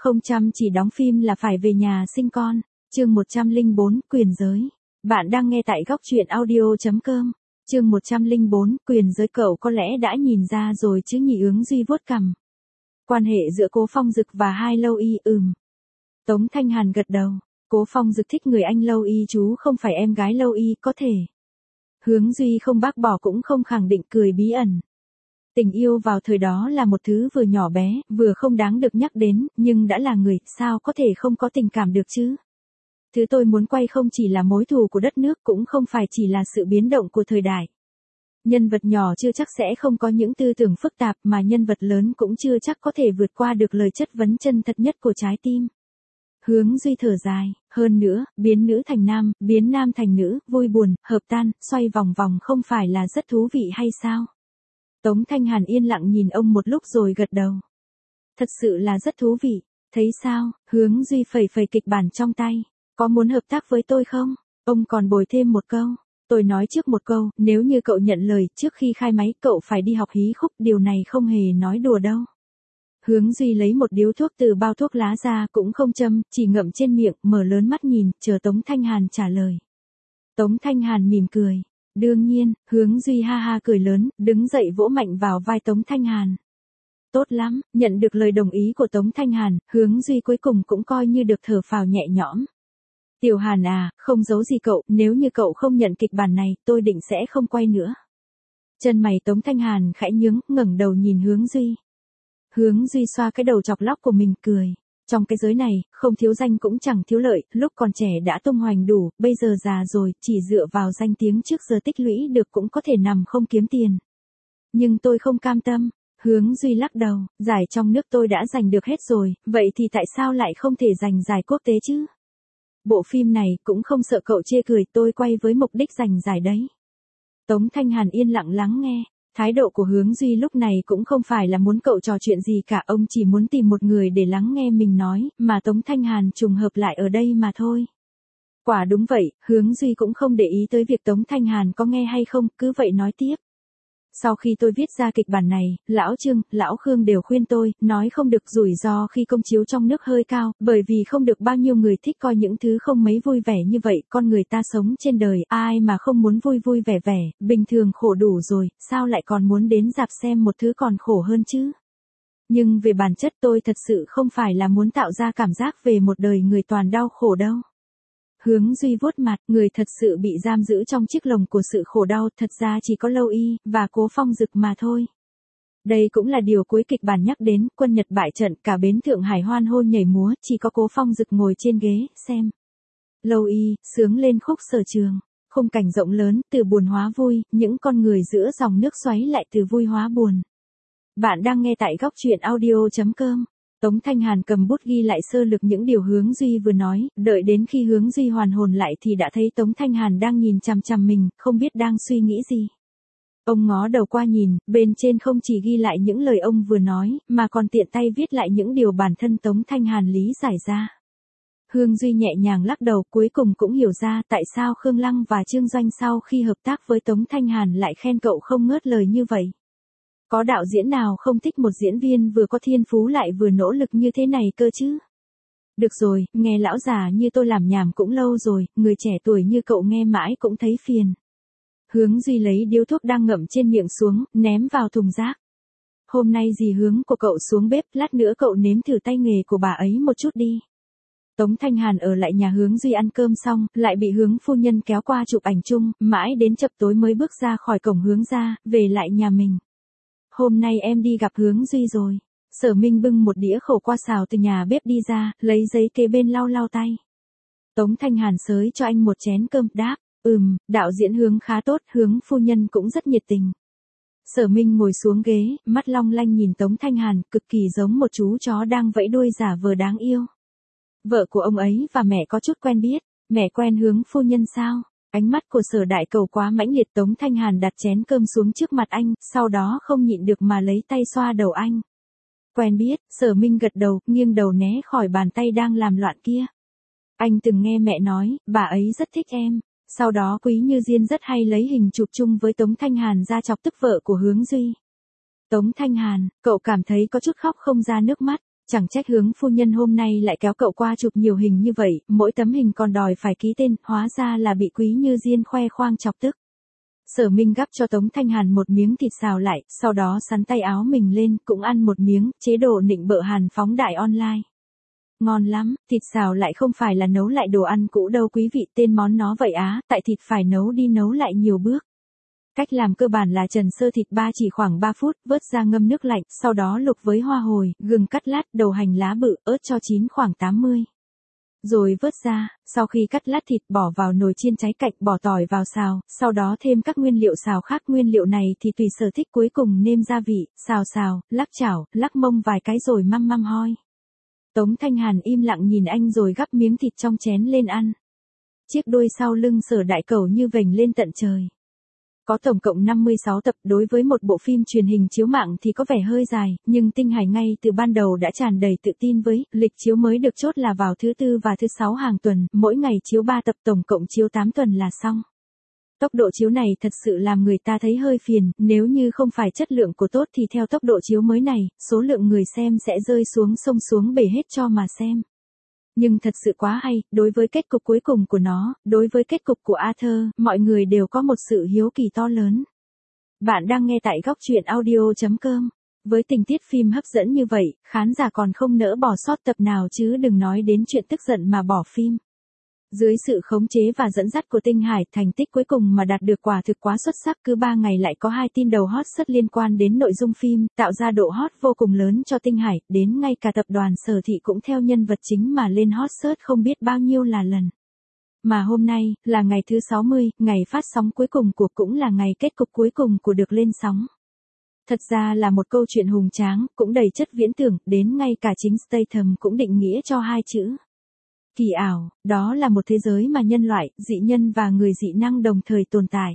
Không chăm chỉ đóng phim là phải về nhà sinh con. Chương 104, quyền giới. Bạn đang nghe tại góc truyện audio.com. Chương 104, quyền giới. Cậu có lẽ đã nhìn ra rồi chứ nhỉ? Hướng Duy vuốt cằm. Quan hệ giữa Cố Phong Dực và Hai Lâu Y. Tống Thanh Hàn gật đầu. Cố Phong Dực thích người anh Lâu Y, chú không phải em gái Lâu Y. Có thể. Hướng Duy không bác bỏ cũng không khẳng định, cười bí ẩn. Tình yêu vào thời đó là một thứ vừa nhỏ bé, vừa không đáng được nhắc đến, nhưng đã là người, sao có thể không có tình cảm được chứ? Thứ tôi muốn quay không chỉ là mối thù của đất nước, cũng không phải chỉ là sự biến động của thời đại. Nhân vật nhỏ chưa chắc sẽ không có những tư tưởng phức tạp, mà nhân vật lớn cũng chưa chắc có thể vượt qua được lời chất vấn chân thật nhất của trái tim. Hướng Duy thở dài, hơn nữa, biến nữ thành nam, biến nam thành nữ, vui buồn, hợp tan, xoay vòng vòng không phải là rất thú vị hay sao? Tống Thanh Hàn yên lặng nhìn ông một lúc rồi gật đầu. Thật sự là rất thú vị, thấy sao? Hướng Duy phẩy phẩy kịch bản trong tay. Có muốn hợp tác với tôi không? Ông còn bồi thêm một câu. Tôi nói trước một câu, nếu như cậu nhận lời, trước khi khai máy cậu phải đi học hí khúc, điều này không hề nói đùa đâu. Hướng Duy lấy một điếu thuốc từ bao thuốc lá ra, cũng không châm, chỉ ngậm trên miệng, mở lớn mắt nhìn, chờ Tống Thanh Hàn trả lời. Tống Thanh Hàn mỉm cười. Đương nhiên. Hướng Duy ha ha cười lớn, đứng dậy vỗ mạnh vào vai Tống Thanh Hàn. Tốt lắm, nhận được lời đồng ý của Tống Thanh Hàn, Hướng Duy cuối cùng cũng coi như được thở phào nhẹ nhõm. Tiểu Hàn à, không giấu gì cậu, nếu như cậu không nhận kịch bản này, tôi định sẽ không quay nữa. Chân mày Tống Thanh Hàn khẽ nhướng, ngẩng đầu nhìn Hướng Duy. Hướng Duy xoa cái đầu chọc lóc của mình, cười. Trong cái giới này, không thiếu danh cũng chẳng thiếu lợi, lúc còn trẻ đã tung hoành đủ, bây giờ già rồi, chỉ dựa vào danh tiếng trước giờ tích lũy được cũng có thể nằm không kiếm tiền. Nhưng tôi không cam tâm. Hướng Duy lắc đầu, giải trong nước tôi đã giành được hết rồi, vậy thì tại sao lại không thể giành giải quốc tế chứ? Bộ phim này cũng không sợ cậu chê cười, tôi quay với mục đích giành giải đấy. Tống Thanh Hàn yên lặng lắng nghe. Thái độ của Hướng Duy lúc này cũng không phải là muốn cậu trò chuyện gì cả, ông chỉ muốn tìm một người để lắng nghe mình nói, mà Tống Thanh Hàn trùng hợp lại ở đây mà thôi. Quả đúng vậy, Hướng Duy cũng không để ý tới việc Tống Thanh Hàn có nghe hay không, cứ vậy nói tiếp. Sau khi tôi viết ra kịch bản này, Lão Trương, Lão Khương đều khuyên tôi, nói không được, rủi ro khi công chiếu trong nước hơi cao, bởi vì không được bao nhiêu người thích coi những thứ không mấy vui vẻ như vậy, con người ta sống trên đời, ai mà không muốn vui vui vẻ vẻ, bình thường khổ đủ rồi, sao lại còn muốn đến rạp xem một thứ còn khổ hơn chứ? Nhưng về bản chất tôi thật sự không phải là muốn tạo ra cảm giác về một đời người toàn đau khổ đâu. Hướng Duy vuốt mặt, người thật sự bị giam giữ trong chiếc lồng của sự khổ đau, thật ra chỉ có Lâu Y, và Cố Phong Dực mà thôi. Đây cũng là điều cuối kịch bản nhắc đến, quân Nhật bại trận, cả bến Thượng Hải hoan hô nhảy múa, chỉ có Cố Phong Dực ngồi trên ghế, xem. Lâu Y, sướng lên khúc Sở Trường. Khung cảnh rộng lớn, từ buồn hóa vui, những con người giữa dòng nước xoáy lại từ vui hóa buồn. Bạn đang nghe tại góc truyện audio.com. Tống Thanh Hàn cầm bút ghi lại sơ lược những điều Hướng Duy vừa nói, đợi đến khi Hướng Duy hoàn hồn lại thì đã thấy Tống Thanh Hàn đang nhìn chằm chằm mình, không biết đang suy nghĩ gì. Ông ngó đầu qua nhìn, bên trên không chỉ ghi lại những lời ông vừa nói, mà còn tiện tay viết lại những điều bản thân Tống Thanh Hàn lý giải ra. Hướng Duy nhẹ nhàng lắc đầu, cuối cùng cũng hiểu ra tại sao Khương Lăng và Trương Doanh sau khi hợp tác với Tống Thanh Hàn lại khen cậu không ngớt lời như vậy. Có đạo diễn nào không thích một diễn viên vừa có thiên phú lại vừa nỗ lực như thế này cơ chứ? Được rồi, nghe lão già như tôi làm nhảm cũng lâu rồi, người trẻ tuổi như cậu nghe mãi cũng thấy phiền. Hướng Duy lấy điếu thuốc đang ngậm trên miệng xuống, ném vào thùng rác. Hôm nay dì Hướng của cậu xuống bếp, lát nữa cậu nếm thử tay nghề của bà ấy một chút đi. Tống Thanh Hàn ở lại nhà Hướng Duy ăn cơm xong, lại bị Hướng phu nhân kéo qua chụp ảnh chung, mãi đến chập tối mới bước ra khỏi cổng Hướng ra, về lại nhà mình. Hôm nay em đi gặp Hướng Duy rồi. Sở Minh bưng một đĩa khổ qua xào từ nhà bếp đi ra, lấy giấy kế bên lau lau tay. Tống Thanh Hàn xới cho anh một chén cơm, đáp, đạo diễn Hướng khá tốt, Hướng phu nhân cũng rất nhiệt tình. Sở Minh ngồi xuống ghế, mắt long lanh nhìn Tống Thanh Hàn, cực kỳ giống một chú chó đang vẫy đuôi giả vờ đáng yêu. Vợ của ông ấy và mẹ có chút quen biết, mẹ quen Hướng phu nhân sao? Ánh mắt của Sở Đại Cầu quá mãnh liệt. Tống Thanh Hàn đặt chén cơm xuống trước mặt anh, sau đó không nhịn được mà lấy tay xoa đầu anh. Quen biết. Sở Minh gật đầu, nghiêng đầu né khỏi bàn tay đang làm loạn kia. Anh từng nghe mẹ nói, bà ấy rất thích em. Sau đó Quý Như Diên rất hay lấy hình chụp chung với Tống Thanh Hàn ra chọc tức vợ của Hướng Duy. Tống Thanh Hàn, cậu cảm thấy có chút khóc không ra nước mắt. Chẳng trách hướng phu nhân hôm nay lại kéo cậu qua chụp nhiều hình như vậy, mỗi tấm hình còn đòi phải ký tên, hóa ra là bị Quý Như Diên khoe khoang chọc tức. Sở Minh gắp cho Tống Thanh Hàn một miếng thịt xào lại, sau đó sắn tay áo mình lên, cũng ăn một miếng, chế độ nịnh bợ Hàn phóng đại online. Ngon lắm, thịt xào lại không phải là nấu lại đồ ăn cũ đâu quý vị, tên món nó vậy á, tại thịt phải nấu đi nấu lại nhiều bước. Cách làm cơ bản là trần sơ thịt chỉ khoảng 3 phút, vớt ra ngâm nước lạnh, sau đó luộc với hoa hồi, gừng cắt lát, đầu hành lá bự, ớt cho chín khoảng 80. Rồi vớt ra, sau khi cắt lát thịt bỏ vào nồi chiên cháy cạnh, bỏ tỏi vào xào, sau đó thêm các nguyên liệu xào khác. Nguyên liệu này thì tùy sở thích, cuối cùng nêm gia vị, xào, lắc chảo, lắc mông vài cái rồi măm hoi. Tống Thanh Hàn im lặng nhìn anh rồi gắp miếng thịt trong chén lên ăn. Chiếc đuôi sau lưng Sở Đại Cẩu như vểnh lên tận trời. Có tổng cộng 56 tập, đối với một bộ phim truyền hình chiếu mạng thì có vẻ hơi dài, nhưng Tinh Hải ngay từ ban đầu đã tràn đầy tự tin với lịch chiếu mới được chốt là vào thứ Tư và thứ Sáu hàng tuần, mỗi ngày chiếu 3 tập, tổng cộng chiếu 8 tuần là xong. Tốc độ chiếu này thật sự làm người ta thấy hơi phiền, nếu như không phải chất lượng của tốt thì theo tốc độ chiếu mới này, số lượng người xem sẽ rơi xuống sông xuống bể hết cho mà xem. Nhưng thật sự quá hay, đối với kết cục cuối cùng của nó, đối với kết cục của Arthur, mọi người đều có một sự hiếu kỳ to lớn. Bạn đang nghe tại góc truyện audio.com. Với tình tiết phim hấp dẫn như vậy, khán giả còn không nỡ bỏ sót tập nào chứ đừng nói đến chuyện tức giận mà bỏ phim. Dưới sự khống chế và dẫn dắt của Tinh Hải, thành tích cuối cùng mà đạt được quả thực quá xuất sắc, cứ 3 ngày lại có 2 tin đầu hot search liên quan đến nội dung phim, tạo ra độ hot vô cùng lớn cho Tinh Hải, đến ngay cả tập đoàn Sở Thị cũng theo nhân vật chính mà lên hot search không biết bao nhiêu là lần. Mà hôm nay, là ngày thứ 60, ngày phát sóng cuối cùng của, cũng là ngày kết cục cuối cùng của được lên sóng. Thật ra là một câu chuyện hùng tráng, cũng đầy chất viễn tưởng, đến ngay cả chính Statham cũng định nghĩa cho hai chữ. Kỳ ảo, đó là một thế giới mà nhân loại, dị nhân và người dị năng đồng thời tồn tại.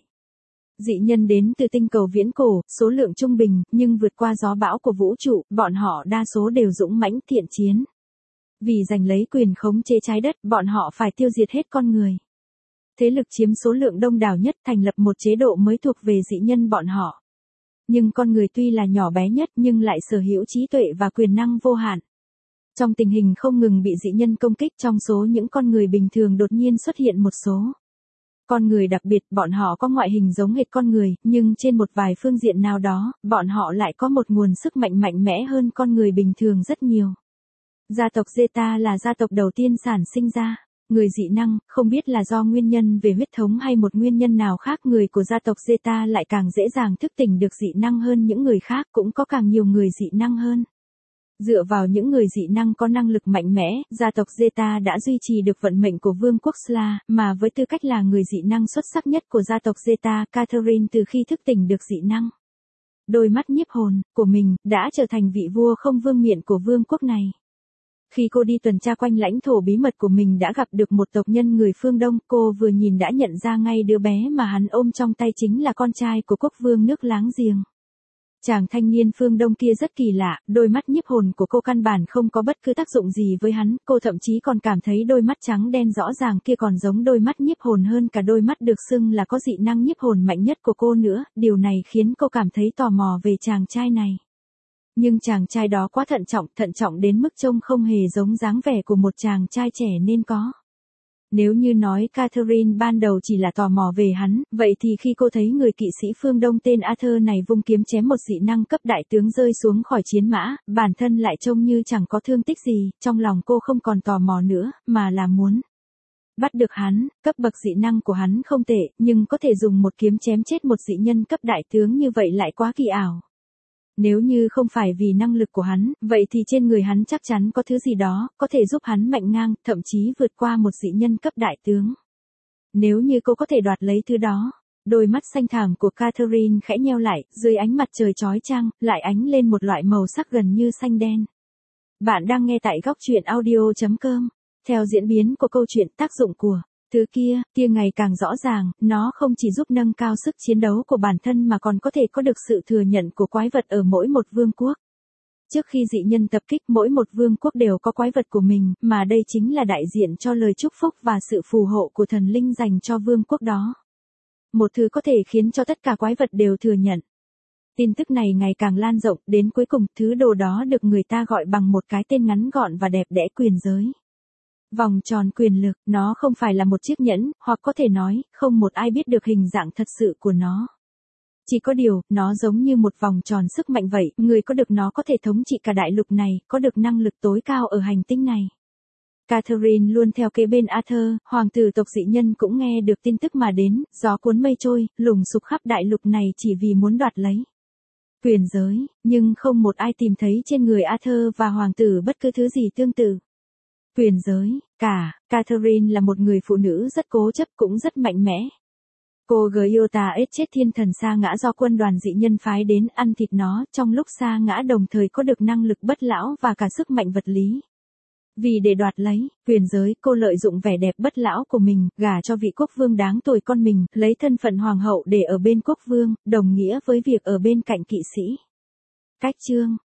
Dị nhân đến từ tinh cầu viễn cổ, số lượng trung bình, nhưng vượt qua gió bão của vũ trụ, bọn họ đa số đều dũng mãnh thiện chiến. Vì giành lấy quyền khống chế trái đất, bọn họ phải tiêu diệt hết con người. Thế lực chiếm số lượng đông đảo nhất, thành lập một chế độ mới thuộc về dị nhân bọn họ. Nhưng con người tuy là nhỏ bé nhất nhưng lại sở hữu trí tuệ và quyền năng vô hạn. Trong tình hình không ngừng bị dị nhân công kích, trong số những con người bình thường đột nhiên xuất hiện một số con người đặc biệt, bọn họ có ngoại hình giống hệt con người, nhưng trên một vài phương diện nào đó, bọn họ lại có một nguồn sức mạnh mạnh mẽ hơn con người bình thường rất nhiều. Gia tộc Zeta là gia tộc đầu tiên sản sinh ra người dị năng, không biết là do nguyên nhân về huyết thống hay một nguyên nhân nào khác, người của gia tộc Zeta lại càng dễ dàng thức tỉnh được dị năng hơn những người khác, cũng có càng nhiều người dị năng hơn. Dựa vào những người dị năng có năng lực mạnh mẽ, gia tộc Zeta đã duy trì được vận mệnh của vương quốc Sla, mà với tư cách là người dị năng xuất sắc nhất của gia tộc Zeta, Catherine từ khi thức tỉnh được dị năng, đôi mắt nhiếp hồn của mình, đã trở thành vị vua không vương miện của vương quốc này. Khi cô đi tuần tra quanh lãnh thổ bí mật của mình đã gặp được một tộc nhân người phương Đông, cô vừa nhìn đã nhận ra ngay đứa bé mà hắn ôm trong tay chính là con trai của quốc vương nước láng giềng. Chàng thanh niên phương Đông kia rất kỳ lạ, đôi mắt nhiếp hồn của cô căn bản không có bất cứ tác dụng gì với hắn, cô thậm chí còn cảm thấy đôi mắt trắng đen rõ ràng kia còn giống đôi mắt nhiếp hồn hơn cả đôi mắt được xưng là có dị năng nhiếp hồn mạnh nhất của cô nữa, điều này khiến cô cảm thấy tò mò về chàng trai này. Nhưng chàng trai đó quá thận trọng đến mức trông không hề giống dáng vẻ của một chàng trai trẻ nên có. Nếu như nói Catherine ban đầu chỉ là tò mò về hắn, vậy thì khi cô thấy người kỵ sĩ phương Đông tên Arthur này vung kiếm chém một dị năng cấp đại tướng rơi xuống khỏi chiến mã, bản thân lại trông như chẳng có thương tích gì, trong lòng cô không còn tò mò nữa, mà là muốn bắt được hắn. Cấp bậc dị năng của hắn không tệ, nhưng có thể dùng một kiếm chém chết một dị nhân cấp đại tướng như vậy lại quá kỳ ảo. Nếu như không phải vì năng lực của hắn, vậy thì trên người hắn chắc chắn có thứ gì đó, có thể giúp hắn mạnh ngang, thậm chí vượt qua một dị nhân cấp đại tướng. Nếu như cô có thể đoạt lấy thứ đó, đôi mắt xanh thẳm của Catherine khẽ nheo lại, dưới ánh mặt trời chói chang, lại ánh lên một loại màu sắc gần như xanh đen. Bạn đang nghe tại góc truyện audio.com. Theo diễn biến của câu chuyện, tác dụng của thứ kia ngày càng rõ ràng, nó không chỉ giúp nâng cao sức chiến đấu của bản thân mà còn có thể có được sự thừa nhận của quái vật ở mỗi một vương quốc. Trước khi dị nhân tập kích, mỗi một vương quốc đều có quái vật của mình, mà đây chính là đại diện cho lời chúc phúc và sự phù hộ của thần linh dành cho vương quốc đó. Một thứ có thể khiến cho tất cả quái vật đều thừa nhận. Tin tức này ngày càng lan rộng, đến cuối cùng, thứ đồ đó được người ta gọi bằng một cái tên ngắn gọn và đẹp đẽ: quyền giới. Vòng tròn quyền lực, nó không phải là một chiếc nhẫn, hoặc có thể nói, không một ai biết được hình dạng thật sự của nó. Chỉ có điều, nó giống như một vòng tròn sức mạnh vậy, người có được nó có thể thống trị cả đại lục này, có được năng lực tối cao ở hành tinh này. Catherine luôn theo kế bên Arthur, hoàng tử tộc dị nhân cũng nghe được tin tức mà đến, gió cuốn mây trôi, lùng sục khắp đại lục này chỉ vì muốn đoạt lấy quyền giới, nhưng không một ai tìm thấy trên người Arthur và hoàng tử bất cứ thứ gì tương tự. Quyền giới, Catherine là một người phụ nữ rất cố chấp cũng rất mạnh mẽ. Cô Giota ết chết thiên thần sa ngã do quân đoàn dị nhân phái đến ăn thịt nó, trong lúc sa ngã đồng thời có được năng lực bất lão và cả sức mạnh vật lý. Vì để đoạt lấy quyền giới, cô lợi dụng vẻ đẹp bất lão của mình, gả cho vị quốc vương đáng tuổi con mình, lấy thân phận hoàng hậu để ở bên quốc vương, đồng nghĩa với việc ở bên cạnh kỵ sĩ. Cách chương